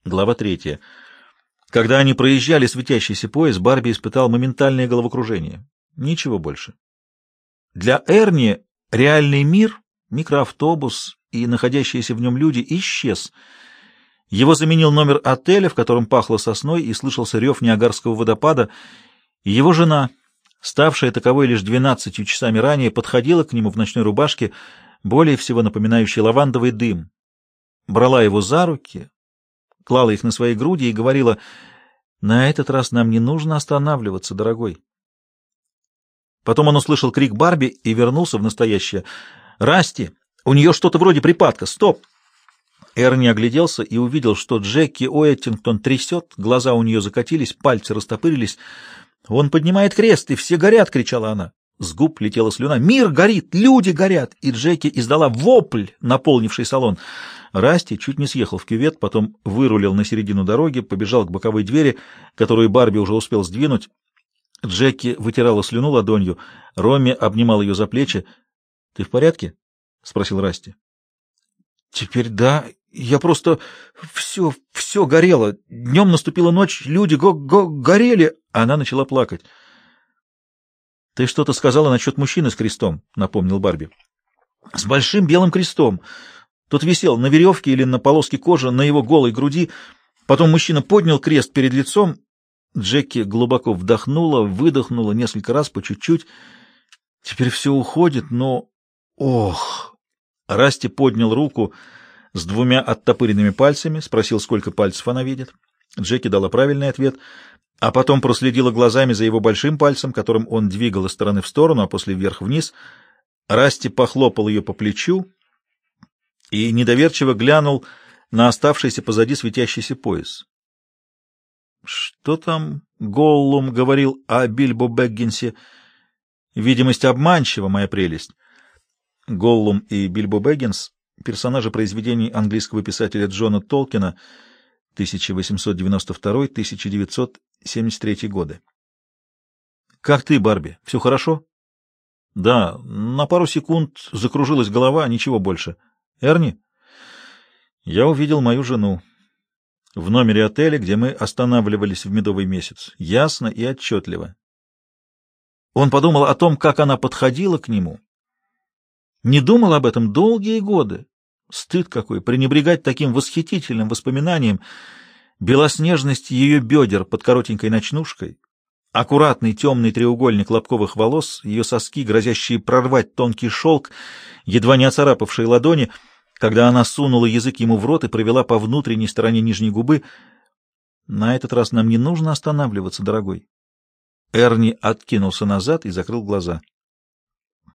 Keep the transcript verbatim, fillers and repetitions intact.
Глава третья. Когда они проезжали светящийся пояс, Барби испытал моментальное головокружение. Ничего больше. Для Эрни реальный мир, микроавтобус и находящиеся в нем люди исчез. Его заменил номер отеля, в котором пахло сосной и слышался рев Ниагарского водопада, и его жена, ставшая таковой лишь двенадцатью часами ранее, подходила к нему в ночной рубашке, более всего напоминающей лавандовый дым, брала его за руки, клала их на свои груди и говорила: «На этот раз нам не нужно останавливаться, дорогой». Потом он услышал крик Барби и вернулся в настоящее. «Расти! У нее что-то вроде припадка! Стоп!» Эрни огляделся и увидел, что Джеки Уэттингтон трясет, глаза у нее закатились, пальцы растопырились. «Он поднимает крест, и все горят!» — кричала она. С губ летела слюна. «Мир горит! Люди горят!» И Джеки издала вопль, наполнивший салон. Расти чуть не съехал в кювет, потом вырулил на середину дороги, побежал к боковой двери, которую Барби уже успел сдвинуть. Джеки вытирала слюну ладонью. Ромми обнимал ее за плечи. «Ты в порядке?» — спросил Расти. «Теперь да. Я просто... Все, все горело. Днем наступила ночь, люди го-го горели». Она начала плакать. «Ты что-то сказала насчет мужчины с крестом», — напомнил Барби. «С большим белым крестом. Тот висел на веревке или на полоске кожи на его голой груди. Потом мужчина поднял крест перед лицом». Джеки глубоко вдохнула, выдохнула несколько раз по чуть-чуть. «Теперь все уходит, но... Ох!» Расти поднял руку с двумя оттопыренными пальцами, спросил, сколько пальцев она видит. Джеки дала правильный ответ, а потом проследила глазами за его большим пальцем, которым он двигал из стороны в сторону, а после вверх-вниз. Расти похлопал ее по плечу и недоверчиво глянул на оставшийся позади светящийся пояс. «Что там Голлум говорил о Бильбо Бэггинсе? Видимость обманчива, моя прелесть». Голлум и Бильбо Бэггинс — персонажи произведений английского писателя Джона Толкина тысяча восемьсот девяносто второй — тысяча девятьсот семьдесят третий годы. «Как ты, Барби? Все хорошо?» «Да, на пару секунд закружилась голова, ничего больше. Эрни?» «Я увидел мою жену в номере отеля, где мы останавливались в медовый месяц. Ясно и отчетливо». Он подумал о том, как она подходила к нему. Не думал об этом долгие годы. Стыд какой, пренебрегать таким восхитительным воспоминанием. Белоснежность ее бедер под коротенькой ночнушкой, аккуратный темный треугольник лобковых волос, ее соски, грозящие прорвать тонкий шелк, едва не оцарапавшие ладони, когда она сунула язык ему в рот и провела по внутренней стороне нижней губы. «На этот раз нам не нужно останавливаться, дорогой». Эрни откинулся назад и закрыл глаза.